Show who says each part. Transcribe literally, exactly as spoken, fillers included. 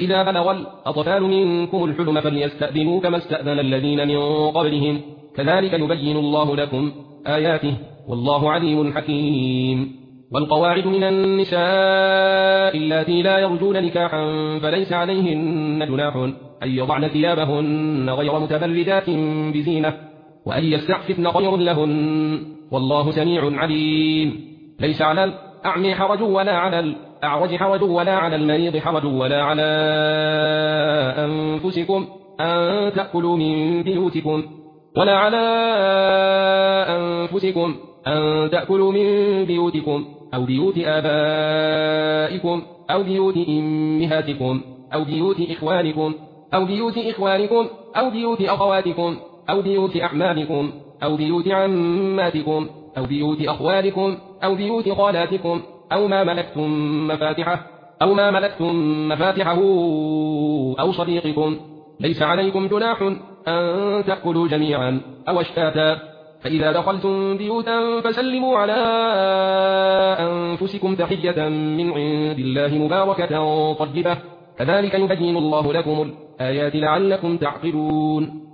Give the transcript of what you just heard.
Speaker 1: فإذا بلغ الأطفال منكم الحلم فليستأذنوا كما استأذن الذين من قبلهم كذلك يبين الله لكم آياته والله عليم حكيم. والقواعد من النساء اللاتي لا يرجون نكاحا فليس عليهن جناح أن يضعن ثيابهن غير متبرجات بزينة وأن يستعففن خير لهن والله سميع عليم. ليس على الأعمى حرج ولا على الأعرج حرج ولا على المريض حرج ولا على أنفسكم أن تأكلوا من بيوتكم ولا على أنفسكم أن تأكلوا من بيوتكم أو بيوت آبائكم أو بيوت أمهاتكم أو بيوت إخوانكم أو بيوت إخوانكم أو بيوت أخواتكم أو بيوت أعمامكم أو بيوت عماتكم أو بيوت أخوالكم أو بيوت خالاتكم أو ما ملكتم مفاتحه أو ما ملكتم مفاتحه أو صديقكم. ليس عليكم جناح أن تأكلوا جميعا أو اشتاتا فإذا دخلتم بيوتا فسلموا على أنفسكم تحية من عند الله مباركة طيبة كذلك يبين الله لكم الآيات لعلكم تعقلون.